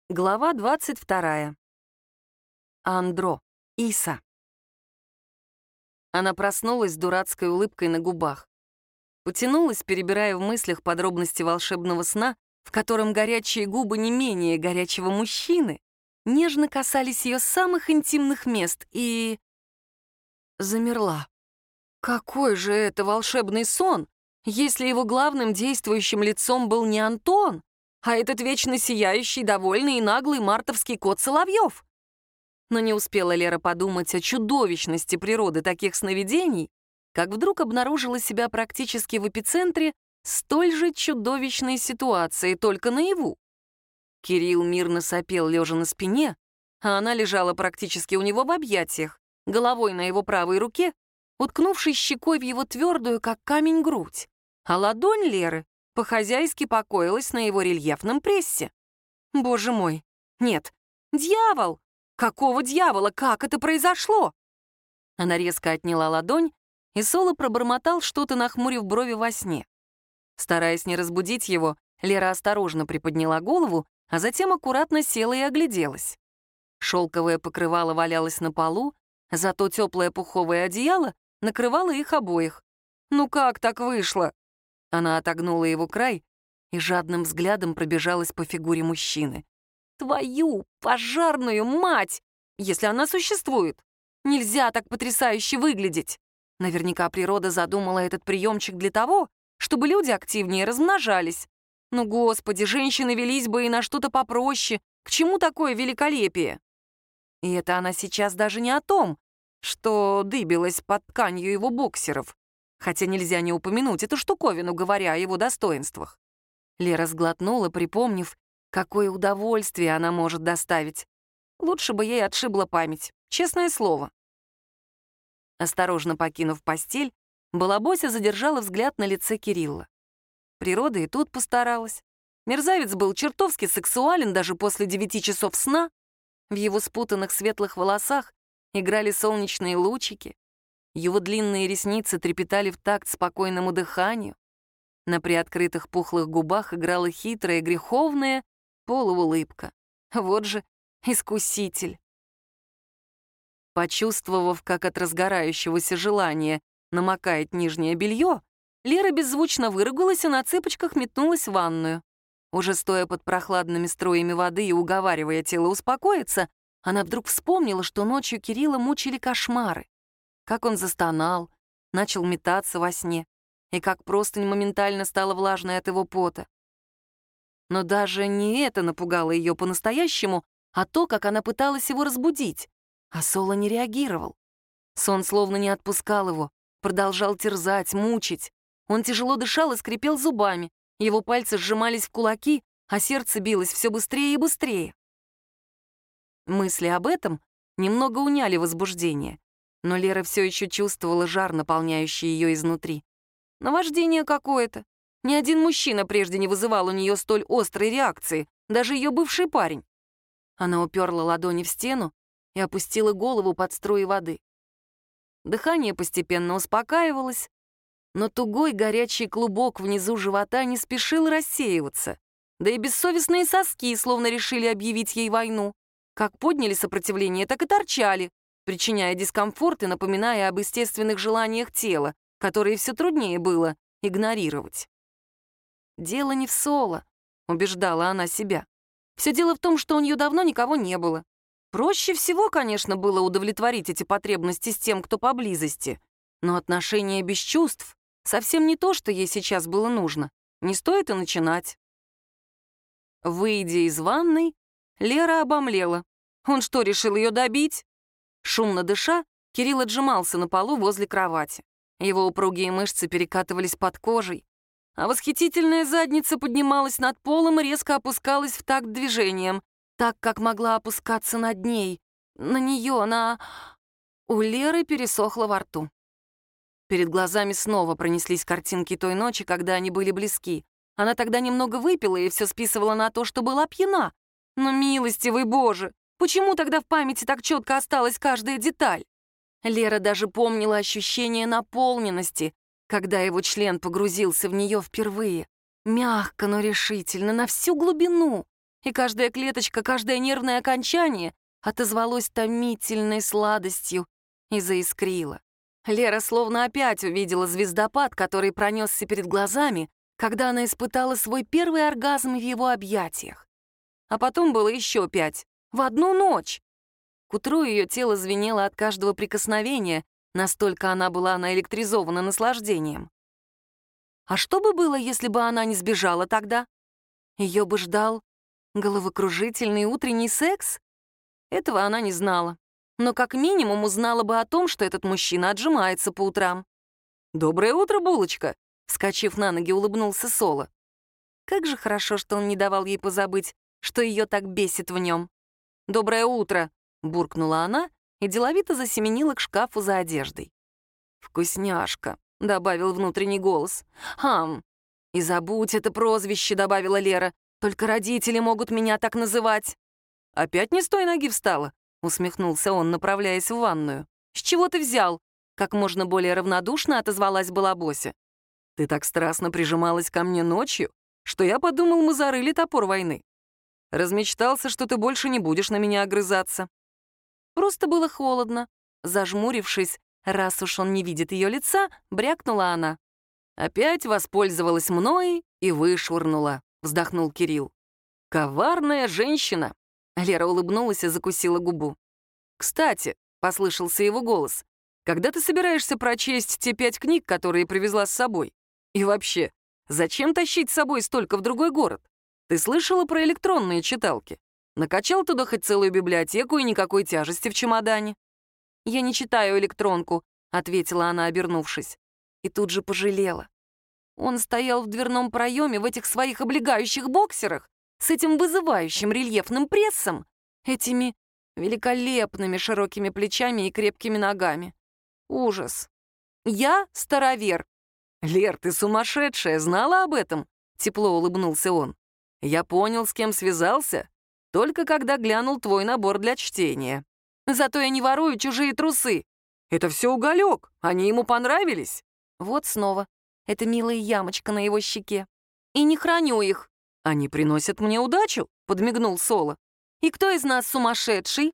Глава 22. Андро. Иса. Она проснулась с дурацкой улыбкой на губах. Потянулась, перебирая в мыслях подробности волшебного сна, в котором горячие губы не менее горячего мужчины нежно касались ее самых интимных мест и... замерла. Какой же это волшебный сон, если его главным действующим лицом был не Антон, а этот вечно сияющий, довольный и наглый мартовский кот Соловьев? Но не успела Лера подумать о чудовищности природы таких сновидений, как вдруг обнаружила себя практически в эпицентре столь же чудовищной ситуации, только наяву. Кирилл мирно сопел, лежа на спине, а она лежала практически у него в объятиях, головой на его правой руке, уткнувшись щекой в его твердую, как камень, грудь, а ладонь Леры по-хозяйски покоилась на его рельефном прессе. Боже мой, нет, дьявол! Какого дьявола? Как это произошло? Она резко отняла ладонь, и Соло пробормотал что-то, нахмурив брови во сне. Стараясь не разбудить его, Лера осторожно приподняла голову, а затем аккуратно села и огляделась. Шелковое покрывало валялось на полу, зато теплое пуховое одеяло накрывало их обоих. Ну как так вышло? Она отогнула его край и жадным взглядом пробежалась по фигуре мужчины. Твою пожарную мать! Если она существует, нельзя так потрясающе выглядеть. Наверняка природа задумала этот приемчик для того, чтобы люди активнее размножались. Ну, господи, женщины велись бы и на что-то попроще. К чему такое великолепие? И это она сейчас даже не о том, что дыбилась под тканью его боксеров. Хотя нельзя не упомянуть эту штуковину, говоря о его достоинствах. Лера сглотнула, припомнив, какое удовольствие она может доставить. Лучше бы ей отшибла память, честное слово. Осторожно покинув постель, Балабося задержала взгляд на лице Кирилла. Природа и тут постаралась. Мерзавец был чертовски сексуален даже после 9 часов сна. В его спутанных светлых волосах играли солнечные лучики. Его длинные ресницы трепетали в такт спокойному дыханию. На приоткрытых пухлых губах играла хитрая, греховная полуулыбка. Вот же искуситель. Почувствовав, как от разгорающегося желания намокает нижнее белье, Лера беззвучно выругалась и на цыпочках метнулась в ванную. Уже стоя под прохладными струями воды и уговаривая тело успокоиться, она вдруг вспомнила, что ночью Кирилла мучили кошмары. Как он застонал, начал метаться во сне, и как простынь моментально стала влажной от его пота. Но даже не это напугало ее по-настоящему, а то, как она пыталась его разбудить. А Соло не реагировал. Сон словно не отпускал его, продолжал терзать, мучить. Он тяжело дышал и скрипел зубами, его пальцы сжимались в кулаки, а сердце билось все быстрее и быстрее. Мысли об этом немного уняли возбуждение, но Лера все еще чувствовала жар, наполняющий ее изнутри. Наваждение какое-то. Ни один мужчина прежде не вызывал у нее столь острой реакции, даже ее бывший парень. Она уперла ладони в стену и опустила голову под струи воды. Дыхание постепенно успокаивалось, но тугой горячий клубок внизу живота не спешил рассеиваться, да и бессовестные соски словно решили объявить ей войну. Как подняли сопротивление, так и торчали, причиняя дискомфорт и напоминая об естественных желаниях тела, которые все труднее было игнорировать. «Дело не в Соло», — убеждала она себя. «Все дело в том, что у нее давно никого не было. Проще всего, конечно, было удовлетворить эти потребности с тем, кто поблизости, но отношения без чувств совсем не то, что ей сейчас было нужно. Не стоит и начинать». Выйдя из ванной, Лера обомлела. Он что, решил ее добить? Шумно дыша, Кирилл отжимался на полу возле кровати. Его упругие мышцы перекатывались под кожей, а восхитительная задница поднималась над полом и резко опускалась в такт движением, так, как могла опускаться над ней, на нее, на... У Леры пересохло во рту. Перед глазами снова пронеслись картинки той ночи, когда они были близки. Она тогда немного выпила и все списывала на то, что была пьяна. Но, милостивый Боже, почему тогда в памяти так четко осталась каждая деталь? Лера даже помнила ощущение наполненности, когда его член погрузился в нее впервые. Мягко, но решительно, на всю глубину. и каждая клеточка, каждое нервное окончание отозвалось томительной сладостью и заискрило. Лера словно опять увидела звездопад, который пронесся перед глазами, когда она испытала свой первый оргазм в его объятиях. А потом было еще 5, в одну ночь. К утру ее тело звенело от каждого прикосновения, настолько она была наэлектризована наслаждением. А что бы было, если бы она не сбежала тогда? Ее бы ждал головокружительный утренний секс? Этого она не знала, но как минимум узнала бы о том, что этот мужчина отжимается по утрам. «Доброе утро, булочка!» — вскочив на ноги, улыбнулся Соло. Как же хорошо, что он не давал ей позабыть, что ее так бесит в нем. «Доброе утро!» — буркнула она и деловито засеменила к шкафу за одеждой. «Вкусняшка!» — добавил внутренний голос. «Хам! И забудь это прозвище!» — добавила Лера. «Только родители могут меня так называть!» «Опять не с той ноги встала?» — усмехнулся он, направляясь в ванную. «С чего ты взял?» — как можно более равнодушно отозвалась Балабося. «Ты так страстно прижималась ко мне ночью, что я подумал, мы зарыли топор войны. Размечтался, что ты больше не будешь на меня огрызаться». Просто было холодно. Зажмурившись, раз уж он не видит ее лица, брякнула она. «Опять воспользовалась мной и вышвырнула», — вздохнул Кирилл. «Коварная женщина». Лера улыбнулась и закусила губу. «Кстати», — послышался его голос, «когда ты собираешься прочесть те 5 книг, которые привезла с собой? И вообще, зачем тащить с собой столько в другой город? Ты слышала про электронные читалки? Накачал туда хоть целую библиотеку и никакой тяжести в чемодане». «Я не читаю электронку», — ответила она, обернувшись. И тут же пожалела. Он стоял в дверном проеме в этих своих облегающих боксерах, с этим вызывающим рельефным прессом, этими великолепными широкими плечами и крепкими ногами. Ужас. Я старовер. «Лер, ты сумасшедшая, знала об этом?» — тепло улыбнулся он. «Я понял, с кем связался, только когда глянул твой набор для чтения. Зато я не ворую чужие трусы. Это все уголек, они ему понравились». Вот снова эта милая ямочка на его щеке. «И не храню их». «Они приносят мне удачу», — подмигнул Соло. «И кто из нас сумасшедший?»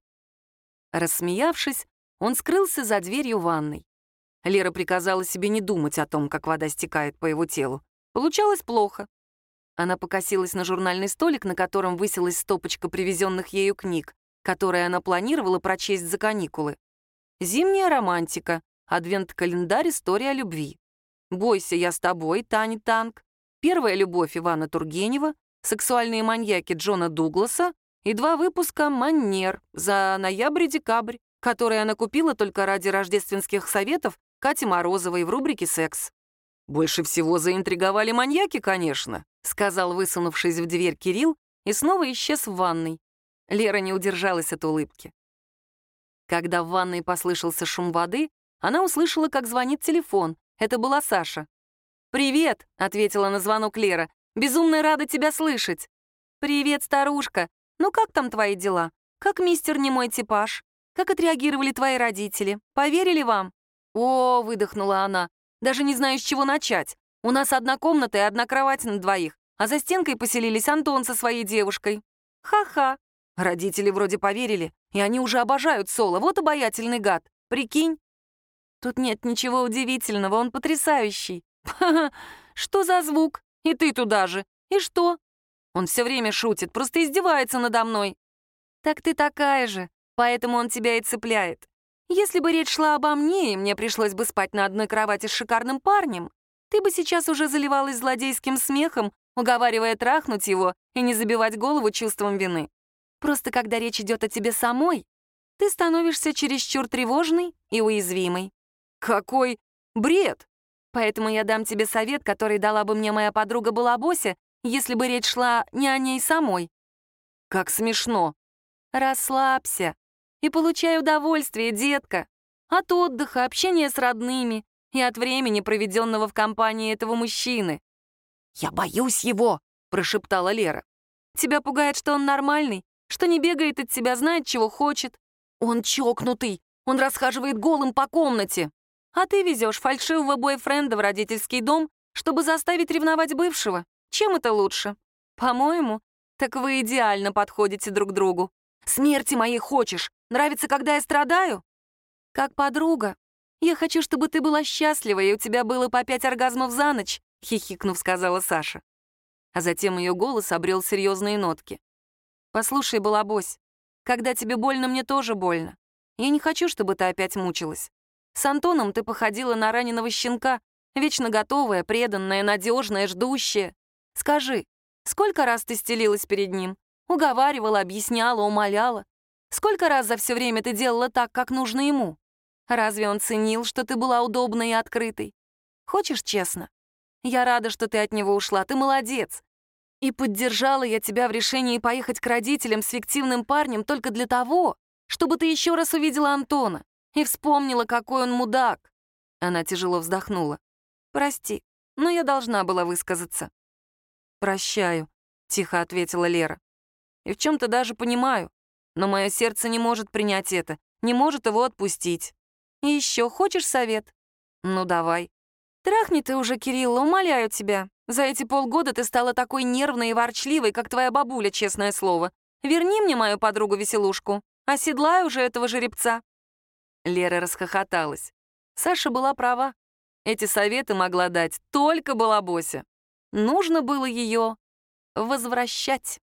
Рассмеявшись, он скрылся за дверью ванной. Лера приказала себе не думать о том, как вода стекает по его телу. Получалось плохо. Она покосилась на журнальный столик, на котором высилась стопочка привезенных ею книг, которые она планировала прочесть за каникулы. «Зимняя романтика», «Адвент-календарь. История любви», «Бойся, я с тобой», Тани Танк, «Первая любовь» Ивана Тургенева, «Сексуальные маньяки» Джона Дугласа и 2 выпуска «Маннер» за ноябрь-декабрь, которые она купила только ради рождественских советов Кати Морозовой в рубрике «Секс». «Больше всего заинтриговали маньяки, конечно», — сказал, высунувшись в дверь Кирилл, и снова исчез в ванной. Лера не удержалась от улыбки. Когда в ванной послышался шум воды, она услышала, как звонит телефон. Это была Саша. «Привет», — ответила на звонок Лера. «Безумно рада тебя слышать». «Привет, старушка. Ну как там твои дела? Как мистер не мой типаж? Как отреагировали твои родители? Поверили вам?» «О», — выдохнула она, — «даже не знаю, с чего начать. У нас одна комната и одна кровать на двоих, а за стенкой поселились Антон со своей девушкой». «Ха-ха». Родители вроде поверили, и они уже обожают Соло. Вот обаятельный гад. Прикинь? Тут нет ничего удивительного, он потрясающий. Ха-ха, что за звук? И ты туда же. И что? Он все время шутит, просто издевается надо мной. Так ты такая же, поэтому он тебя и цепляет. Если бы речь шла обо мне, и мне пришлось бы спать на одной кровати с шикарным парнем, ты бы сейчас уже заливалась злодейским смехом, уговаривая трахнуть его и не забивать голову чувством вины. Просто когда речь идет о тебе самой, ты становишься чересчур тревожной и уязвимой. Какой бред! Поэтому я дам тебе совет, который дала бы мне моя подруга Балабося, если бы речь шла не о ней самой. Как смешно. Расслабься и получай удовольствие, детка. От отдыха, общения с родными и от времени, проведенного в компании этого мужчины. «Я боюсь его», — прошептала Лера. «Тебя пугает, что он нормальный? Что не бегает от тебя, знает, чего хочет? Он чокнутый, он расхаживает голым по комнате. А ты везешь фальшивого бойфренда в родительский дом, чтобы заставить ревновать бывшего. Чем это лучше? По-моему, Так вы идеально подходите друг другу. Смерти моей хочешь? Нравится, когда я страдаю? Как подруга. Я хочу, чтобы ты была счастлива, и у тебя было по 5 оргазмов за ночь, хихикнув, сказала Саша. А затем ее голос обрел серьезные нотки. Послушай, балабось, когда тебе больно, мне тоже больно. Я не хочу, чтобы ты опять мучилась. С Антоном ты походила на раненого щенка, вечно готовая, преданная, надежная, ждущая. Скажи, сколько раз ты стелилась перед ним? Уговаривала, объясняла, умоляла? Сколько раз за все время ты делала так, как нужно ему? Разве он ценил, что ты была удобной и открытой? Хочешь честно? Я рада, что ты от него ушла, ты молодец. И поддержала я тебя в решении поехать к родителям с фиктивным парнем только для того, чтобы ты еще раз увидела Антона и вспомнила, какой он мудак. Она тяжело вздохнула. Прости, но я должна была высказаться. «Прощаю», — тихо ответила Лера. «И в чем-то даже понимаю, но мое сердце не может принять это, не может его отпустить. И еще хочешь совет? Ну, давай. Трахни ты уже Кирилла, умоляю тебя. За эти полгода ты стала такой нервной и ворчливой, как твоя бабуля, честное слово. Верни мне мою подругу-веселушку. Оседлай уже этого жеребца». Лера расхохоталась. Саша была права. Эти советы могла дать только балабося. Нужно было ее возвращать.